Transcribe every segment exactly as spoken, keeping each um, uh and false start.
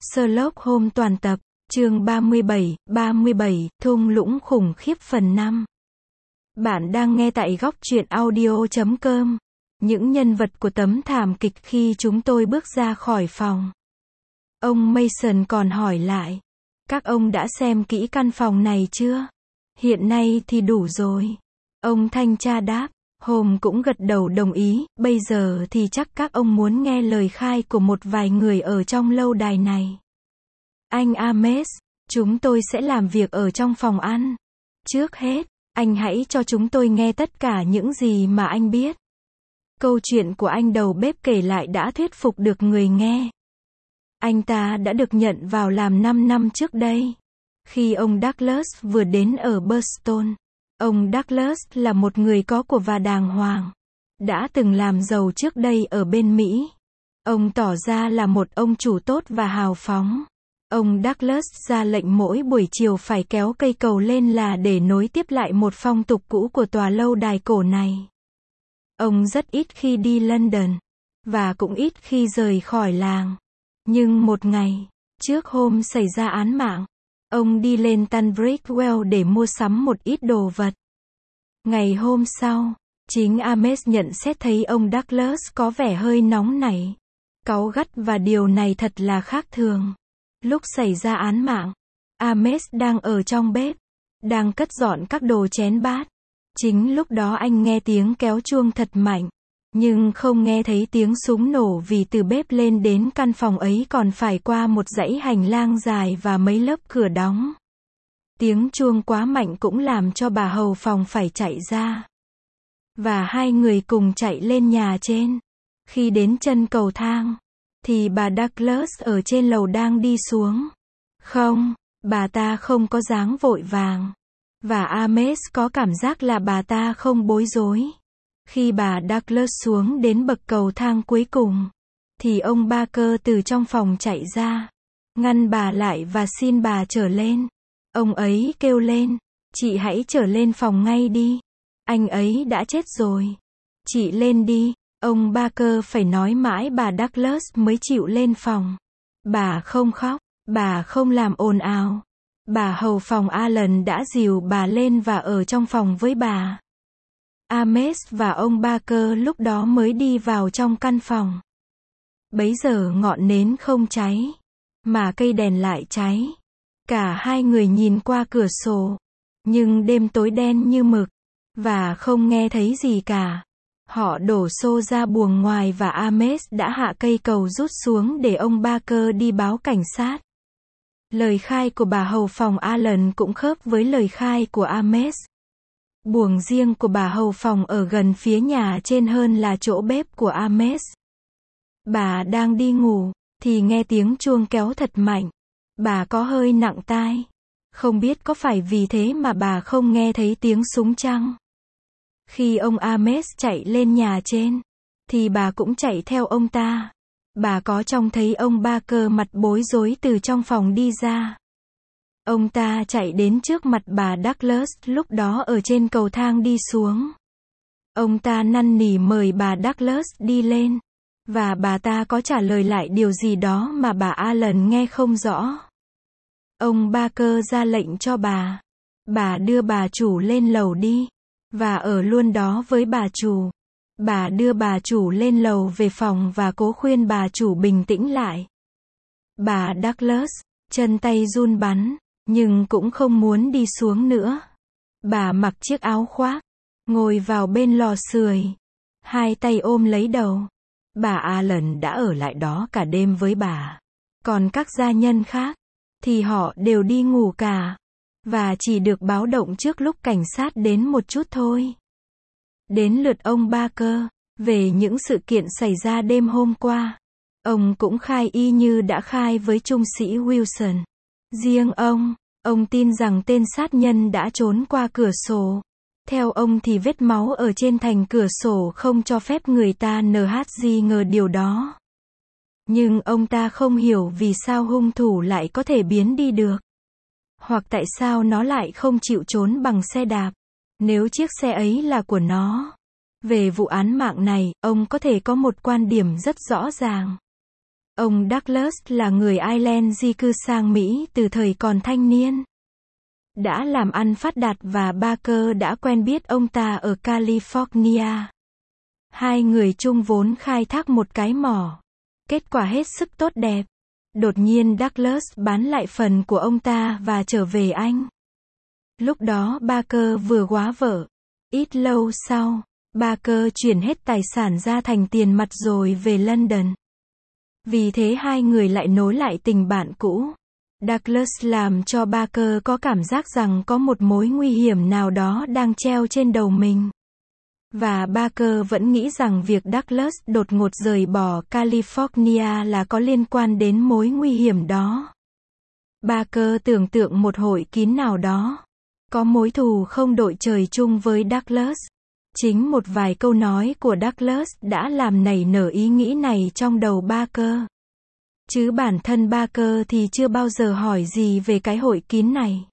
Sherlock Holmes toàn tập, chương ba mươi bảy, ba mươi bảy, thung lũng khủng khiếp phần năm. Bạn đang nghe tại góc truyện audio chấm com. Những nhân vật của tấm thảm kịch khi chúng tôi bước ra khỏi phòng. Ông Mason còn hỏi lại. Các ông đã xem kỹ căn phòng này chưa? Hiện nay thì đủ rồi. Ông thanh tra đáp. Holmes cũng gật đầu đồng ý, bây giờ thì chắc các ông muốn nghe lời khai của một vài người ở trong lâu đài này. Anh Ames, chúng tôi sẽ làm việc ở trong phòng ăn. Trước hết, anh hãy cho chúng tôi nghe tất cả những gì mà anh biết. Câu chuyện của anh đầu bếp kể lại đã thuyết phục được người nghe. Anh ta đã được nhận vào làm năm năm trước đây. Khi ông Douglas vừa đến ở Boston. Ông Douglas là một người có của và đàng hoàng. Đã từng làm giàu trước đây ở bên Mỹ. Ông tỏ ra là một ông chủ tốt và hào phóng. Ông Douglas ra lệnh mỗi buổi chiều phải kéo cây cầu lên là để nối tiếp lại một phong tục cũ của tòa lâu đài cổ này. Ông rất ít khi đi London. Và cũng ít khi rời khỏi làng. Nhưng một ngày, trước hôm xảy ra án mạng, ông đi lên Tunbridge Wells để mua sắm một ít đồ vật. Ngày hôm sau, chính Ames nhận xét thấy ông Douglas có vẻ hơi nóng nảy, cáu gắt và điều này thật là khác thường. Lúc xảy ra án mạng, Ames đang ở trong bếp, đang cất dọn các đồ chén bát. Chính lúc đó anh nghe tiếng kéo chuông thật mạnh, nhưng không nghe thấy tiếng súng nổ vì từ bếp lên đến căn phòng ấy còn phải qua một dãy hành lang dài và mấy lớp cửa đóng. Tiếng chuông quá mạnh cũng làm cho bà hầu phòng phải chạy ra. Và hai người cùng chạy lên nhà trên. Khi đến chân cầu thang, thì bà Douglas ở trên lầu đang đi xuống. Không, bà ta không có dáng vội vàng. Và Ames có cảm giác là bà ta không bối rối. Khi bà Douglas xuống đến bậc cầu thang cuối cùng, thì ông Barker từ trong phòng chạy ra, ngăn bà lại và xin bà trở lên. Ông ấy kêu lên, chị hãy trở lên phòng ngay đi. Anh ấy đã chết rồi. Chị lên đi. Ông Barker phải nói mãi bà Douglas mới chịu lên phòng. Bà không khóc, bà không làm ồn ào. Bà hầu phòng Alan đã dìu bà lên và ở trong phòng với bà. Ames và ông Barker lúc đó mới đi vào trong căn phòng. Bấy giờ ngọn nến không cháy, mà cây đèn lại cháy. Cả hai người nhìn qua cửa sổ, nhưng đêm tối đen như mực, và không nghe thấy gì cả. Họ đổ xô ra buồng ngoài và Ames đã hạ cây cầu rút xuống để ông Barker đi báo cảnh sát. Lời khai của bà hầu phòng Alan cũng khớp với lời khai của Ames. Buồng riêng của bà hầu phòng ở gần phía nhà trên hơn là chỗ bếp của Ames. Bà đang đi ngủ, thì nghe tiếng chuông kéo thật mạnh. Bà có hơi nặng tai. Không biết có phải vì thế mà bà không nghe thấy tiếng súng chăng? Khi ông Ames chạy lên nhà trên, thì bà cũng chạy theo ông ta. Bà có trông thấy ông Barker mặt bối rối từ trong phòng đi ra. Ông ta chạy đến trước mặt bà Douglas lúc đó ở trên cầu thang đi xuống. Ông ta năn nỉ mời bà Douglas đi lên. Và bà ta có trả lời lại điều gì đó mà bà Allen nghe không rõ. Ông Barker ra lệnh cho bà. Bà đưa bà chủ lên lầu đi. Và ở luôn đó với bà chủ. Bà đưa bà chủ lên lầu về phòng và cố khuyên bà chủ bình tĩnh lại. Bà Douglas, chân tay run bắn, nhưng cũng không muốn đi xuống nữa. Bà mặc chiếc áo khoác, ngồi vào bên lò sưởi, hai tay ôm lấy đầu. Bà Allen đã ở lại đó cả đêm với bà. Còn các gia nhân khác, thì họ đều đi ngủ cả. Và chỉ được báo động trước lúc cảnh sát đến một chút thôi. Đến lượt ông Barker, về những sự kiện xảy ra đêm hôm qua. Ông cũng khai y như đã khai với trung sĩ Wilson. Riêng ông, ông tin rằng tên sát nhân đã trốn qua cửa sổ. Theo ông thì vết máu ở trên thành cửa sổ không cho phép người ta en hát nghi ngờ điều đó. Nhưng ông ta không hiểu vì sao hung thủ lại có thể biến đi được. Hoặc tại sao nó lại không chịu trốn bằng xe đạp, nếu chiếc xe ấy là của nó. Về vụ án mạng này, ông có thể có một quan điểm rất rõ ràng. Ông Douglas là người Ireland di cư sang Mỹ từ thời còn thanh niên. Đã làm ăn phát đạt và Barker đã quen biết ông ta ở California. Hai người chung vốn khai thác một cái mỏ. Kết quả hết sức tốt đẹp. Đột nhiên Douglas bán lại phần của ông ta và trở về Anh. Lúc đó Barker vừa góa vợ. Ít lâu sau, Barker chuyển hết tài sản ra thành tiền mặt rồi về London. Vì thế hai người lại nối lại tình bạn cũ. Douglas làm cho Barker có cảm giác rằng có một mối nguy hiểm nào đó đang treo trên đầu mình. Và Barker vẫn nghĩ rằng việc Douglas đột ngột rời bỏ California là có liên quan đến mối nguy hiểm đó. Barker tưởng tượng một hội kín nào đó. Có mối thù không đội trời chung với Douglas. Chính một vài câu nói của Douglas đã làm nảy nở ý nghĩ này trong đầu Barker. Chứ bản thân Barker thì chưa bao giờ hỏi gì về cái hội kín này.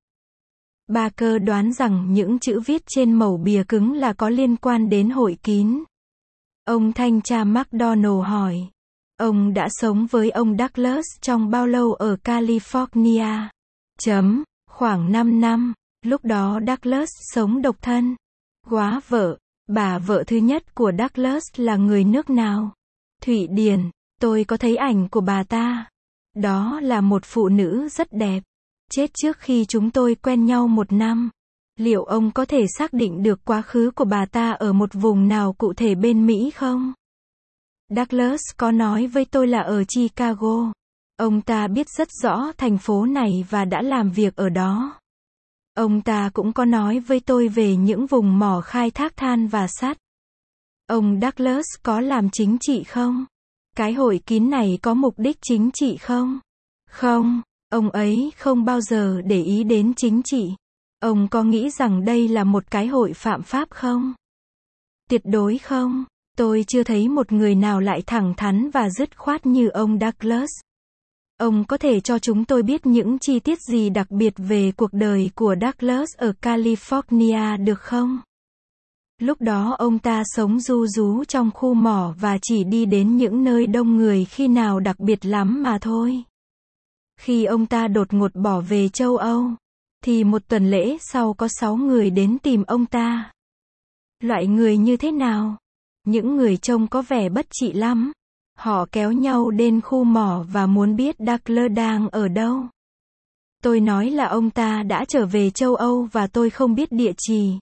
Barker đoán rằng những chữ viết trên mẩu bìa cứng là có liên quan đến hội kín. Ông thanh tra McDonald hỏi. Ông đã sống với ông Douglas trong bao lâu ở California? Chấm, khoảng năm năm. Lúc đó Douglas sống độc thân. Góa vợ. Bà vợ thứ nhất của Douglas là người nước nào? Thụy Điển. Tôi có thấy ảnh của bà ta. Đó là một phụ nữ rất đẹp. Chết trước khi chúng tôi quen nhau một năm. Liệu ông có thể xác định được quá khứ của bà ta ở một vùng nào cụ thể bên Mỹ không? Douglas có nói với tôi là ở Chicago. Ông ta biết rất rõ thành phố này và đã làm việc ở đó. Ông ta cũng có nói với tôi về những vùng mỏ khai thác than và sắt. Ông Douglas có làm chính trị không? Cái hội kín này có mục đích chính trị không? Không, ông ấy không bao giờ để ý đến chính trị. Ông có nghĩ rằng đây là một cái hội phạm pháp không? Tuyệt đối không. Tôi chưa thấy một người nào lại thẳng thắn và dứt khoát như ông Douglas. Ông có thể cho chúng tôi biết những chi tiết gì đặc biệt về cuộc đời của Douglas ở California được không? Lúc đó ông ta sống ru rú trong khu mỏ và chỉ đi đến những nơi đông người khi nào đặc biệt lắm mà thôi. Khi ông ta đột ngột bỏ về châu Âu, thì một tuần lễ sau có sáu người đến tìm ông ta. Loại người như thế nào? Những người trông có vẻ bất trị lắm. Họ kéo nhau đến khu mỏ và muốn biết Douglas đang ở đâu. Tôi nói là ông ta đã trở về châu Âu và tôi không biết địa chỉ.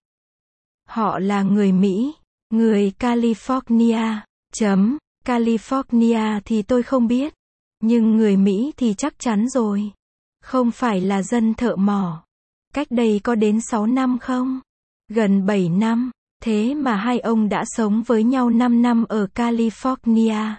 Họ là người Mỹ, người California. Chấm, California thì tôi không biết. Nhưng người Mỹ thì chắc chắn rồi. Không phải là dân thợ mỏ. Cách đây có đến sáu năm không? Gần bảy năm. Thế mà hai ông đã sống với nhau năm năm ở California.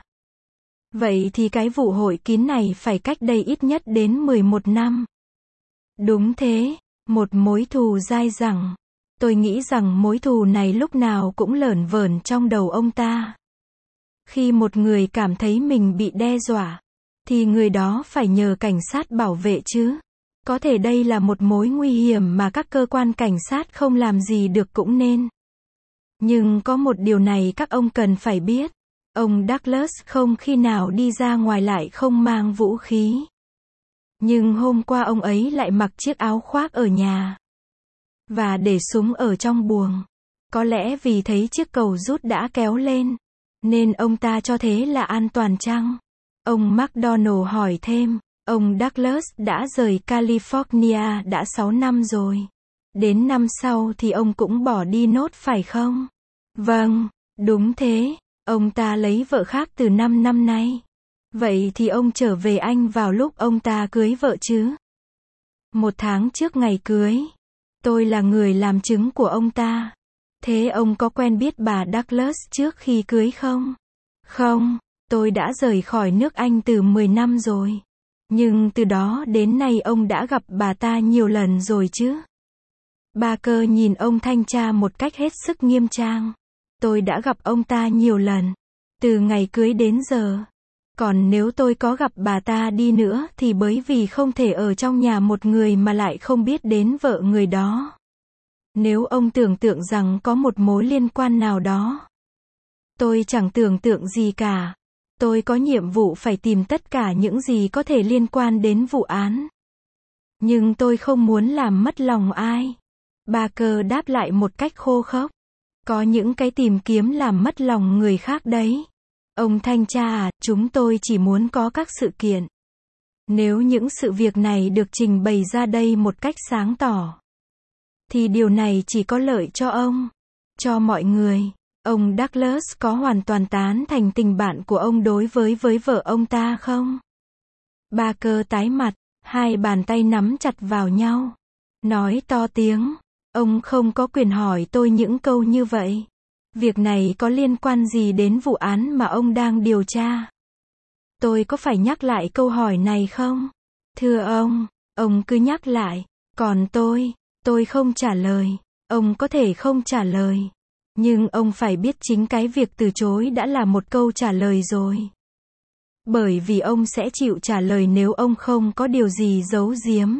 Vậy thì cái vụ hội kín này phải cách đây ít nhất đến mười một năm. Đúng thế, một mối thù dai dẳng. Tôi nghĩ rằng mối thù này lúc nào cũng lởn vởn trong đầu ông ta. Khi một người cảm thấy mình bị đe dọa, thì người đó phải nhờ cảnh sát bảo vệ chứ. Có thể đây là một mối nguy hiểm mà các cơ quan cảnh sát không làm gì được cũng nên. Nhưng có một điều này các ông cần phải biết. Ông Douglas không khi nào đi ra ngoài lại không mang vũ khí. Nhưng hôm qua ông ấy lại mặc chiếc áo khoác ở nhà. Và để súng ở trong buồng. Có lẽ vì thấy chiếc cầu rút đã kéo lên. Nên ông ta cho thế là an toàn chăng? Ông McDonald hỏi thêm. Ông Douglas đã rời California đã sáu năm rồi. Đến năm sau thì ông cũng bỏ đi nốt phải không? Vâng, đúng thế. Ông ta lấy vợ khác từ năm năm nay. Vậy thì ông trở về Anh vào lúc ông ta cưới vợ chứ? Một tháng trước ngày cưới. Tôi là người làm chứng của ông ta. Thế ông có quen biết bà Douglas trước khi cưới không? Không, tôi đã rời khỏi nước Anh từ mười năm rồi. Nhưng từ đó đến nay ông đã gặp bà ta nhiều lần rồi chứ? Barker nhìn ông thanh tra một cách hết sức nghiêm trang. Tôi đã gặp ông ta nhiều lần. Từ ngày cưới đến giờ. Còn nếu tôi có gặp bà ta đi nữa thì bởi vì không thể ở trong nhà một người mà lại không biết đến vợ người đó. Nếu ông tưởng tượng rằng có một mối liên quan nào đó. Tôi chẳng tưởng tượng gì cả. Tôi có nhiệm vụ phải tìm tất cả những gì có thể liên quan đến vụ án. Nhưng tôi không muốn làm mất lòng ai. Barker đáp lại một cách khô khốc. Có những cái tìm kiếm làm mất lòng người khác đấy. Ông thanh tra à, chúng tôi chỉ muốn có các sự kiện. Nếu những sự việc này được trình bày ra đây một cách sáng tỏ, thì điều này chỉ có lợi cho ông, cho mọi người. Ông Douglas có hoàn toàn tán thành tình bạn của ông đối với với vợ ông ta không? Barker tái mặt, hai bàn tay nắm chặt vào nhau. Nói to tiếng, ông không có quyền hỏi tôi những câu như vậy. Việc này có liên quan gì đến vụ án mà ông đang điều tra? Tôi có phải nhắc lại câu hỏi này không? Thưa ông, ông cứ nhắc lại. Còn tôi, tôi không trả lời. Ông có thể không trả lời. Nhưng ông phải biết chính cái việc từ chối đã là một câu trả lời rồi. Bởi vì ông sẽ chịu trả lời nếu ông không có điều gì giấu giếm.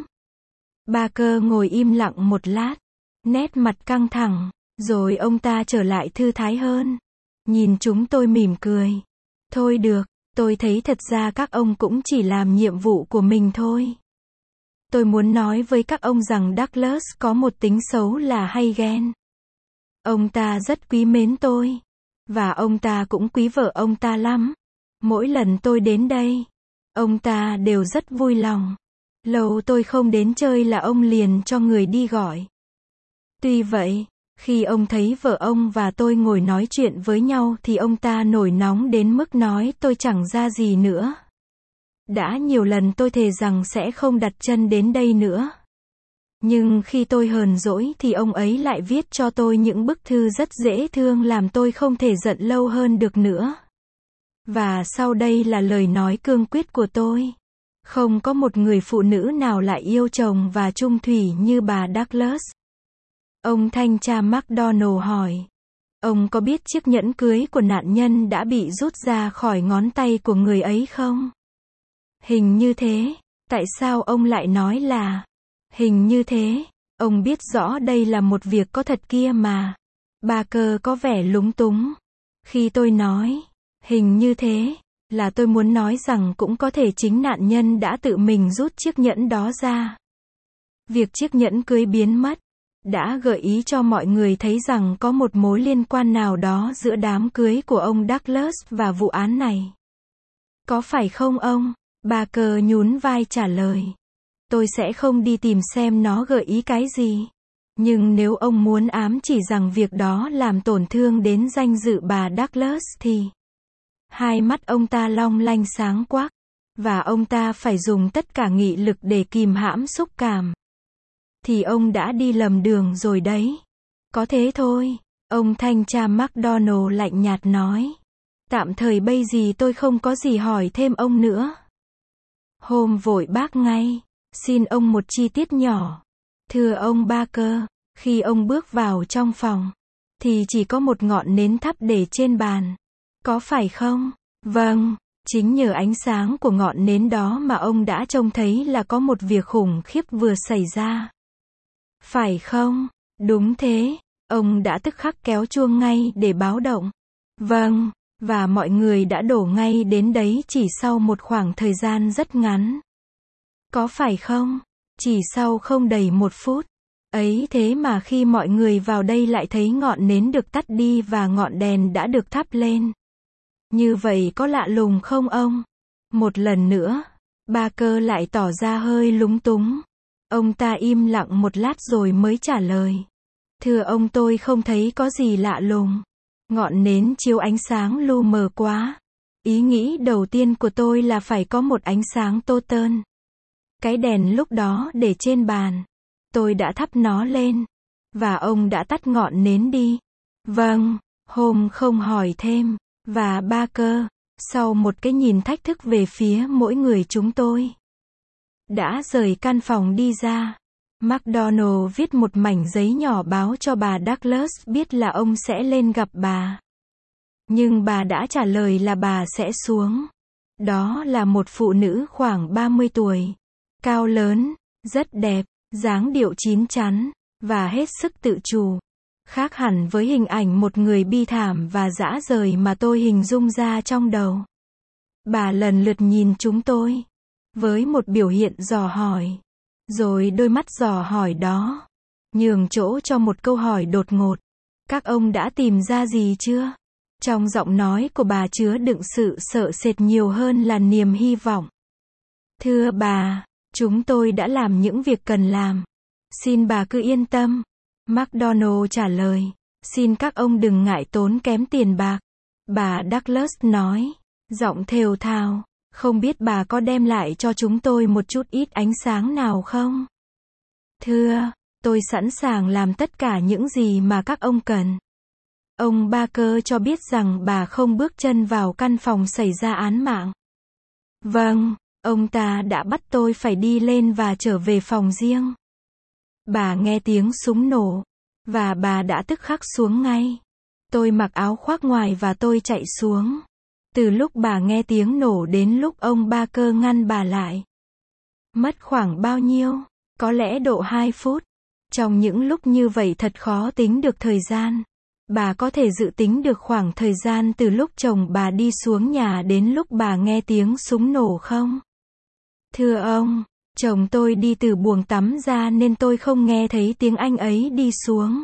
Barker ngồi im lặng một lát, nét mặt căng thẳng, rồi ông ta trở lại thư thái hơn. Nhìn chúng tôi mỉm cười. Thôi được, tôi thấy thật ra các ông cũng chỉ làm nhiệm vụ của mình thôi. Tôi muốn nói với các ông rằng Douglas có một tính xấu là hay ghen. Ông ta rất quý mến tôi. Và ông ta cũng quý vợ ông ta lắm. Mỗi lần tôi đến đây, ông ta đều rất vui lòng. Lâu tôi không đến chơi là ông liền cho người đi gọi. Tuy vậy, khi ông thấy vợ ông và tôi ngồi nói chuyện với nhau thì ông ta nổi nóng đến mức nói tôi chẳng ra gì nữa. Đã nhiều lần tôi thề rằng sẽ không đặt chân đến đây nữa. Nhưng khi tôi hờn dỗi thì ông ấy lại viết cho tôi những bức thư rất dễ thương làm tôi không thể giận lâu hơn được nữa. Và sau đây là lời nói cương quyết của tôi. Không có một người phụ nữ nào lại yêu chồng và chung thủy như bà Douglas. Ông thanh tra McDonald hỏi. Ông có biết chiếc nhẫn cưới của nạn nhân đã bị rút ra khỏi ngón tay của người ấy không? Hình như thế. Tại sao ông lại nói là hình như thế? Ông biết rõ đây là một việc có thật kia mà. Barker có vẻ lúng túng. Khi tôi nói hình như thế, là tôi muốn nói rằng cũng có thể chính nạn nhân đã tự mình rút chiếc nhẫn đó ra. Việc chiếc nhẫn cưới biến mất đã gợi ý cho mọi người thấy rằng có một mối liên quan nào đó giữa đám cưới của ông Douglas và vụ án này. Có phải không ông? Barker nhún vai trả lời. Tôi sẽ không đi tìm xem nó gợi ý cái gì. Nhưng nếu ông muốn ám chỉ rằng việc đó làm tổn thương đến danh dự bà Douglas thì... Hai mắt ông ta long lanh sáng quắc. Và ông ta phải dùng tất cả nghị lực để kìm hãm xúc cảm. Thì ông đã đi lầm đường rồi đấy. Có thế thôi. Ông thanh tra McDonald lạnh nhạt nói. Tạm thời bây giờ tôi không có gì hỏi thêm ông nữa. Hôm vội bác ngay. Xin ông một chi tiết nhỏ. Thưa ông Barker, khi ông bước vào trong phòng, thì chỉ có một ngọn nến thắp để trên bàn. Có phải không? Vâng, chính nhờ ánh sáng của ngọn nến đó mà ông đã trông thấy là có một việc khủng khiếp vừa xảy ra. Phải không? Đúng thế. Ông đã tức khắc kéo chuông ngay để báo động. Vâng, và mọi người đã đổ ngay đến đấy chỉ sau một khoảng thời gian rất ngắn. Có phải không? Chỉ sau không đầy một phút. Ấy thế mà khi mọi người vào đây lại thấy ngọn nến được tắt đi và ngọn đèn đã được thắp lên. Như vậy có lạ lùng không ông? Một lần nữa, Barker lại tỏ ra hơi lúng túng. Ông ta im lặng một lát rồi mới trả lời. Thưa ông, tôi không thấy có gì lạ lùng. Ngọn nến chiếu ánh sáng lu mờ quá. Ý nghĩ đầu tiên của tôi là phải có một ánh sáng tô tơn. Cái đèn lúc đó để trên bàn. Tôi đã thắp nó lên. Và ông đã tắt ngọn nến đi. Vâng, Holmes không hỏi thêm. Và Barker, sau một cái nhìn thách thức về phía mỗi người chúng tôi, đã rời căn phòng đi ra. McDonald viết một mảnh giấy nhỏ báo cho bà Douglas biết là ông sẽ lên gặp bà. Nhưng bà đã trả lời là bà sẽ xuống. Đó là một phụ nữ khoảng ba mươi tuổi. Cao lớn, rất đẹp, dáng điệu chín chắn, và hết sức tự chủ. Khác hẳn với hình ảnh một người bi thảm và dã rời mà tôi hình dung ra trong đầu. Bà lần lượt nhìn chúng tôi, với một biểu hiện dò hỏi. Rồi đôi mắt dò hỏi đó, nhường chỗ cho một câu hỏi đột ngột. Các ông đã tìm ra gì chưa? Trong giọng nói của bà chứa đựng sự sợ sệt nhiều hơn là niềm hy vọng. Thưa bà, chúng tôi đã làm những việc cần làm. Xin bà cứ yên tâm. McDonald trả lời. Xin các ông đừng ngại tốn kém tiền bạc. Bà Douglas nói, giọng thều thào. Không biết bà có đem lại cho chúng tôi một chút ít ánh sáng nào không? Thưa, tôi sẵn sàng làm tất cả những gì mà các ông cần. Ông Barker cho biết rằng bà không bước chân vào căn phòng xảy ra án mạng. Vâng, ông ta đã bắt tôi phải đi lên và trở về phòng riêng. Bà nghe tiếng súng nổ, và bà đã tức khắc xuống ngay. Tôi mặc áo khoác ngoài và tôi chạy xuống. Từ lúc bà nghe tiếng nổ đến lúc ông Barker ngăn bà lại. Mất khoảng bao nhiêu? Có lẽ độ hai phút. Trong những lúc như vậy thật khó tính được thời gian. Bà có thể dự tính được khoảng thời gian từ lúc chồng bà đi xuống nhà đến lúc bà nghe tiếng súng nổ không? Thưa ông, chồng tôi đi từ buồng tắm ra nên tôi không nghe thấy tiếng anh ấy đi xuống.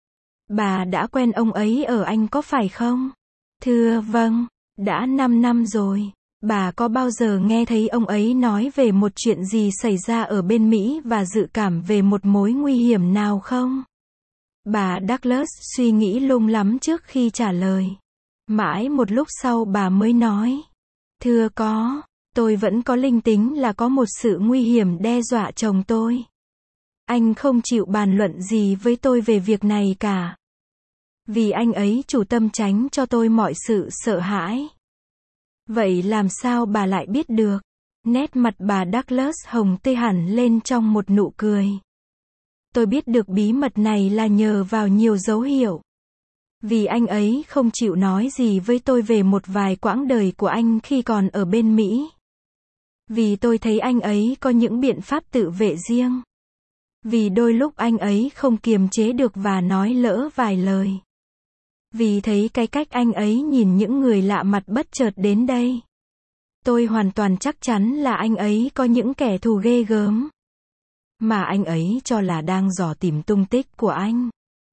Bà đã quen ông ấy ở Anh có phải không? Thưa vâng, đã năm năm rồi. Bà có bao giờ nghe thấy ông ấy nói về một chuyện gì xảy ra ở bên Mỹ và dự cảm về một mối nguy hiểm nào không? Bà Douglas suy nghĩ lung lắm trước khi trả lời. Mãi một lúc sau bà mới nói. Thưa có, tôi vẫn có linh tính là có một sự nguy hiểm đe dọa chồng tôi. Anh không chịu bàn luận gì với tôi về việc này cả. Vì anh ấy chủ tâm tránh cho tôi mọi sự sợ hãi. Vậy làm sao bà lại biết được? Nét mặt bà Douglas hồng tê hẳn lên trong một nụ cười. Tôi biết được bí mật này là nhờ vào nhiều dấu hiệu. Vì anh ấy không chịu nói gì với tôi về một vài quãng đời của anh khi còn ở bên Mỹ. Vì tôi thấy anh ấy có những biện pháp tự vệ riêng. Vì đôi lúc anh ấy không kiềm chế được và nói lỡ vài lời. Vì thấy cái cách anh ấy nhìn những người lạ mặt bất chợt đến đây. Tôi hoàn toàn chắc chắn là anh ấy có những kẻ thù ghê gớm. Mà anh ấy cho là đang dò tìm tung tích của anh.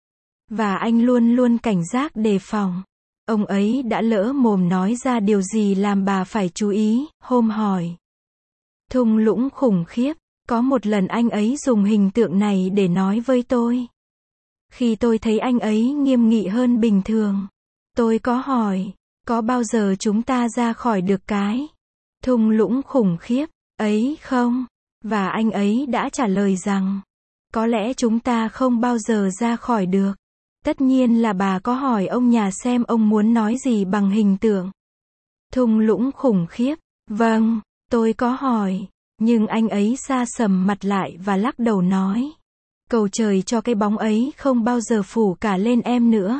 Và anh luôn luôn cảnh giác đề phòng. Ông ấy đã lỡ mồm nói ra điều gì làm bà phải chú ý, hôm hỏi. Thung lũng khủng khiếp. Có một lần anh ấy dùng hình tượng này để nói với tôi. Khi tôi thấy anh ấy nghiêm nghị hơn bình thường. Tôi có hỏi, có bao giờ chúng ta ra khỏi được cái thung lũng khủng khiếp ấy không? Và anh ấy đã trả lời rằng, có lẽ chúng ta không bao giờ ra khỏi được. Tất nhiên là bà có hỏi ông nhà xem ông muốn nói gì bằng hình tượng. Thung lũng khủng khiếp. Vâng, tôi có hỏi. Nhưng anh ấy sa sầm mặt lại và lắc đầu nói. Cầu trời cho cái bóng ấy không bao giờ phủ cả lên em nữa.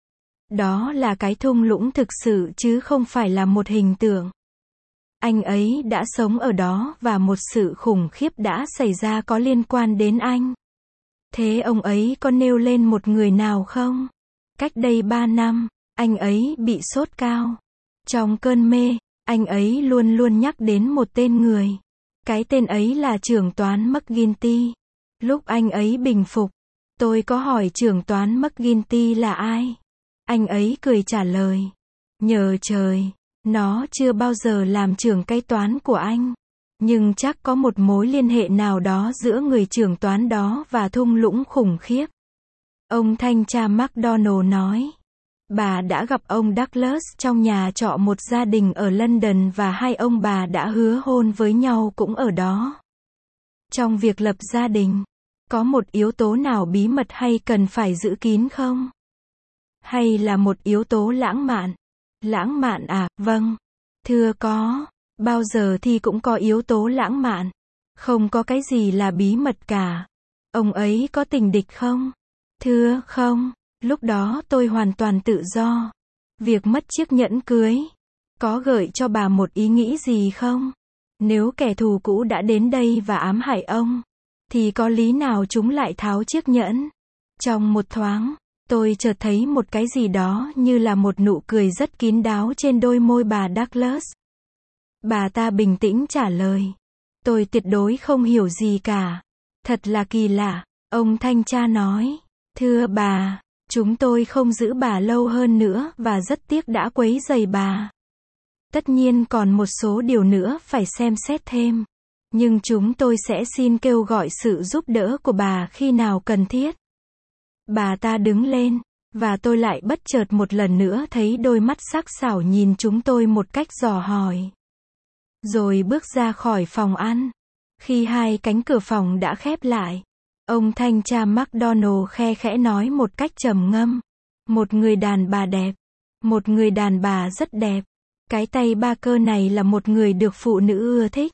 Đó là cái thung lũng thực sự chứ không phải là một hình tượng. Anh ấy đã sống ở đó và một sự khủng khiếp đã xảy ra có liên quan đến anh. Thế ông ấy có nêu lên một người nào không? Cách đây ba năm, anh ấy bị sốt cao. Trong cơn mê, anh ấy luôn luôn nhắc đến một tên người. Cái tên ấy là trưởng toán McGuinty. Lúc anh ấy bình phục, tôi có hỏi trưởng toán McGuinty là ai? Anh ấy cười trả lời. Nhờ trời, nó chưa bao giờ làm trưởng kế toán của anh. Nhưng chắc có một mối liên hệ nào đó giữa người trưởng toán đó và thung lũng khủng khiếp. Ông thanh tra McDonald nói. Bà đã gặp ông Douglas trong nhà trọ một gia đình ở London và hai ông bà đã hứa hôn với nhau cũng ở đó. Trong việc lập gia đình, có một yếu tố nào bí mật hay cần phải giữ kín không? Hay là một yếu tố lãng mạn? Lãng mạn à, vâng. Thưa có, bao giờ thì cũng có yếu tố lãng mạn. Không có cái gì là bí mật cả. Ông ấy có tình địch không? Thưa không. Lúc đó tôi hoàn toàn tự do. Việc mất chiếc nhẫn cưới có gợi cho bà một ý nghĩ gì không? Nếu kẻ thù cũ đã đến đây và ám hại ông, thì có lý nào chúng lại tháo chiếc nhẫn? Trong một thoáng, tôi chợt thấy một cái gì đó như là một nụ cười rất kín đáo trên đôi môi bà Douglas. Bà ta bình tĩnh trả lời. Tôi tuyệt đối không hiểu gì cả. Thật là kỳ lạ. Ông thanh tra nói. Thưa bà, chúng tôi không giữ bà lâu hơn nữa và rất tiếc đã quấy rầy bà. Tất nhiên còn một số điều nữa phải xem xét thêm. Nhưng chúng tôi sẽ xin kêu gọi sự giúp đỡ của bà khi nào cần thiết. Bà ta đứng lên, và tôi lại bất chợt một lần nữa thấy đôi mắt sắc sảo nhìn chúng tôi một cách dò hỏi. Rồi bước ra khỏi phòng ăn. Khi hai cánh cửa phòng đã khép lại, ông thanh tra McDonald khe khẽ nói một cách trầm ngâm. Một người đàn bà đẹp. Một người đàn bà rất đẹp. Cái tay Barker này là một người được phụ nữ ưa thích.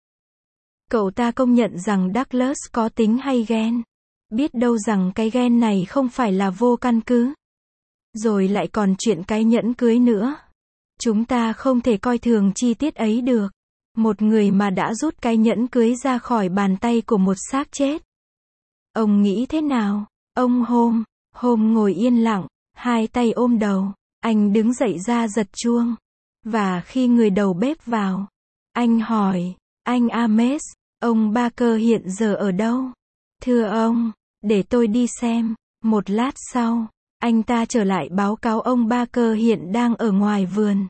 Cậu ta công nhận rằng Douglas có tính hay ghen. Biết đâu rằng cái ghen này không phải là vô căn cứ. Rồi lại còn chuyện cái nhẫn cưới nữa. Chúng ta không thể coi thường chi tiết ấy được. Một người mà đã rút cái nhẫn cưới ra khỏi bàn tay của một xác chết. Ông nghĩ thế nào? Ông Holmes, Holmes ngồi yên lặng, hai tay ôm đầu. Anh đứng dậy ra giật chuông. Và khi người đầu bếp vào, anh hỏi, anh Ames, ông Barker hiện giờ ở đâu? Thưa ông, để tôi đi xem. Một lát sau, anh ta trở lại báo cáo ông Barker hiện đang ở ngoài vườn.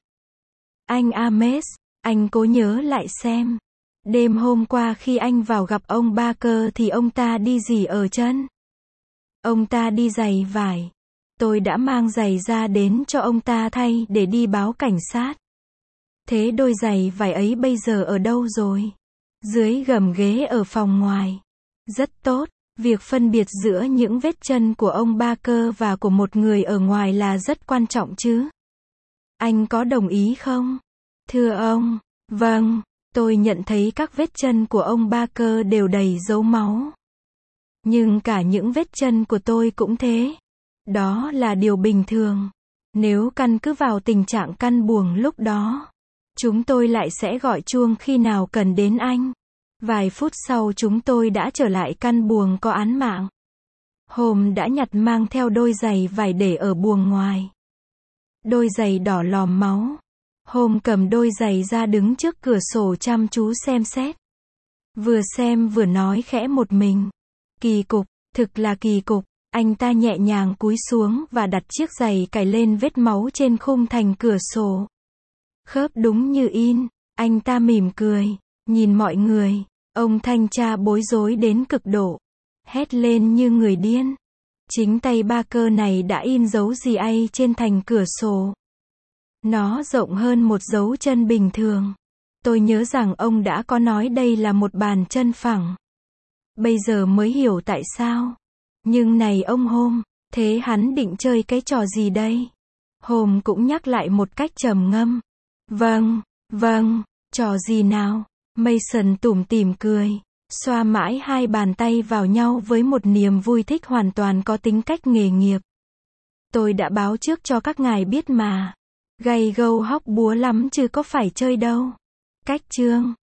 Anh Ames, anh cố nhớ lại xem. Đêm hôm qua khi anh vào gặp ông Barker thì ông ta đi gì ở chân? Ông ta đi giày vải. Tôi đã mang giày ra đến cho ông ta thay để đi báo cảnh sát. Thế đôi giày vải ấy bây giờ ở đâu rồi? Dưới gầm ghế ở phòng ngoài. Rất tốt. Việc phân biệt giữa những vết chân của ông Barker và của một người ở ngoài là rất quan trọng chứ. Anh có đồng ý không? Thưa ông, vâng, tôi nhận thấy các vết chân của ông Barker đều đầy dấu máu. Nhưng cả những vết chân của tôi cũng thế. Đó là điều bình thường. Nếu căn cứ vào tình trạng căn buồng lúc đó, chúng tôi lại sẽ gọi chuông khi nào cần đến anh. Vài phút sau chúng tôi đã trở lại căn buồng có án mạng. Holmes đã nhặt mang theo đôi giày vải để ở buồng ngoài. Đôi giày đỏ lòm máu. Holmes cầm đôi giày ra đứng trước cửa sổ chăm chú xem xét. Vừa xem vừa nói khẽ một mình. Kỳ cục, thực là kỳ cục. Anh ta nhẹ nhàng cúi xuống và đặt chiếc giày cài lên vết máu trên khung thành cửa sổ. Khớp đúng như in. Anh ta mỉm cười, nhìn mọi người. Ông thanh tra bối rối đến cực độ. Hét lên như người điên. Chính tay Barker này đã in dấu gì ấy trên thành cửa sổ. Nó rộng hơn một dấu chân bình thường. Tôi nhớ rằng ông đã có nói đây là một bàn chân phẳng. Bây giờ mới hiểu tại sao. Nhưng này ông Holmes, thế hắn định chơi cái trò gì đây? Holmes cũng nhắc lại một cách trầm ngâm. Vâng, vâng, trò gì nào? Mason tủm tỉm cười, xoa mãi hai bàn tay vào nhau với một niềm vui thích hoàn toàn có tính cách nghề nghiệp. Tôi đã báo trước cho các ngài biết mà. Gay gâu hóc búa lắm chứ có phải chơi đâu. Cách chương